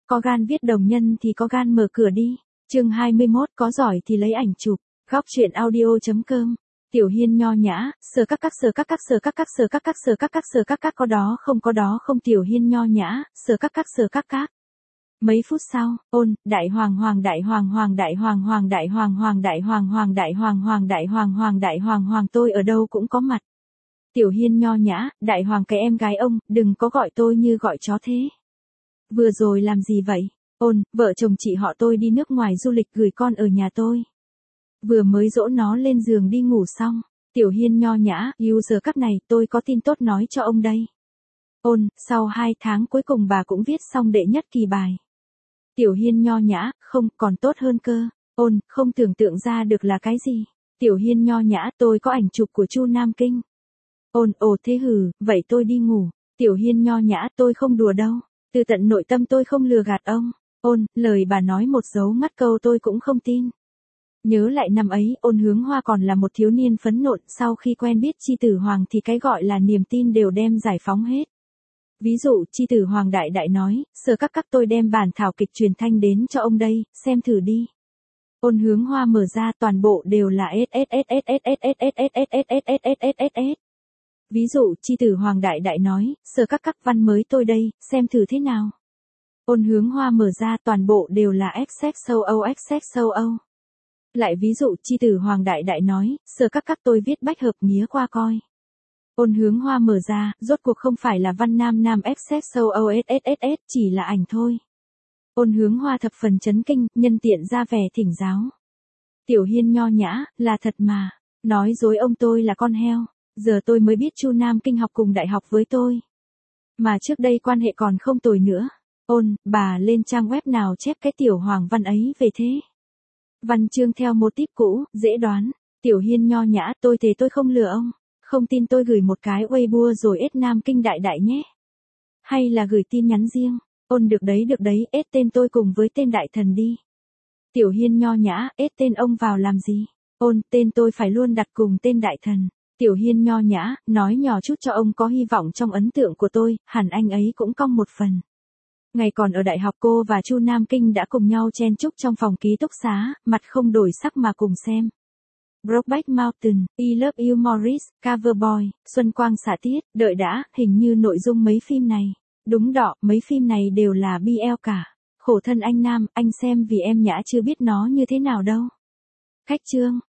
có gan viết đồng nhân thì có gan mở cửa đi. Chương 21, có giỏi thì lấy ảnh chụp. Góc truyện audio.com. Tiểu Hiên nho nhã, sờ các sờ các sờ các sờ các sờ các sờ các có đó không. Tiểu Hiên nho nhã, sờ các sờ các. Mấy phút sau, đại hoàng hoàng tôi ở đâu cũng có mặt. Tiểu Hiên nho nhã, đại hoàng cái em gái ông, đừng có gọi tôi như gọi chó thế. Vừa rồi làm gì vậy? Vợ chồng chị họ tôi đi nước ngoài du lịch gửi con ở nhà tôi. Vừa mới dỗ nó lên giường đi ngủ xong. Tiểu Hiên nho nhã, giờ các này tôi có tin tốt nói cho ông đây. Sau 2 tháng cuối cùng bà cũng viết xong đệ nhất kỳ bài. Tiểu Hiên nho nhã, không, còn tốt hơn cơ. Không tưởng tượng ra được là cái gì. Tiểu Hiên nho nhã, tôi có ảnh chụp của Chu Nam Kinh. Thế hừ, vậy tôi đi ngủ. Tiểu Hiên nho nhã, tôi không đùa đâu. Từ tận nội tâm tôi không lừa gạt ông. Lời bà nói một dấu ngắt câu tôi cũng không tin. Nhớ lại năm ấy, Hướng Hoa còn là một thiếu niên phấn nộn, sau khi quen biết Chi Tử Hoàng thì cái gọi là niềm tin đều đem giải phóng hết. Ví dụ, Chi Tử Hoàng đại nói, sờ các tôi đem bản thảo kịch truyền thanh đến cho ông đây, xem thử đi. Hướng Hoa mở ra toàn bộ đều là Ví dụ, Chi Tử Hoàng đại nói, sờ các văn mới tôi đây, xem thử thế nào. Hướng Hoa mở ra toàn bộ đều là XXOO. Lại ví dụ, Chi Tử Hoàng đại nói, sờ các tôi viết bách hợp mía qua coi. Hướng Hoa mở ra, rốt cuộc không phải là văn nam XXOOSSS, chỉ là ảnh thôi. Hướng Hoa thập phần chấn kinh, nhân tiện ra vẻ thỉnh giáo. Tiểu Hiên nho nhã, là thật mà. Nói dối ông tôi là con heo. Giờ tôi mới biết Chu Nam Kinh học cùng đại học với tôi. Mà trước đây quan hệ còn không tồi nữa. Bà lên trang web nào chép cái tiểu hoàng văn ấy về thế? Văn chương theo mô típ cũ, dễ đoán. Tiểu Hiên nho nhã, tôi thề tôi không lừa ông. Không tin tôi gửi một cái Weibo rồi ết Nam Kinh đại nhé. Hay là gửi tin nhắn riêng. Được đấy, ết tên tôi cùng với tên đại thần đi. Tiểu Hiên nho nhã, ết tên ông vào làm gì? Tên tôi phải luôn đặt cùng tên đại thần. Tiểu Hiên nho nhã, nói nhỏ chút cho ông có hy vọng trong ấn tượng của tôi, hẳn anh ấy cũng cong một phần. Ngày còn ở đại học cô và Chu Nam Kinh đã cùng nhau chen chúc trong phòng ký túc xá, mặt không đổi sắc mà cùng xem. Brokeback Mountain, I Love You Morris, Coverboy, Xuân Quang xạ tiết, đợi đã, hình như nội dung mấy phim này. Đúng đọ, mấy phim này đều là BL cả. Khổ thân anh Nam, anh xem vì em nhã chưa biết nó như thế nào đâu. Khách chương.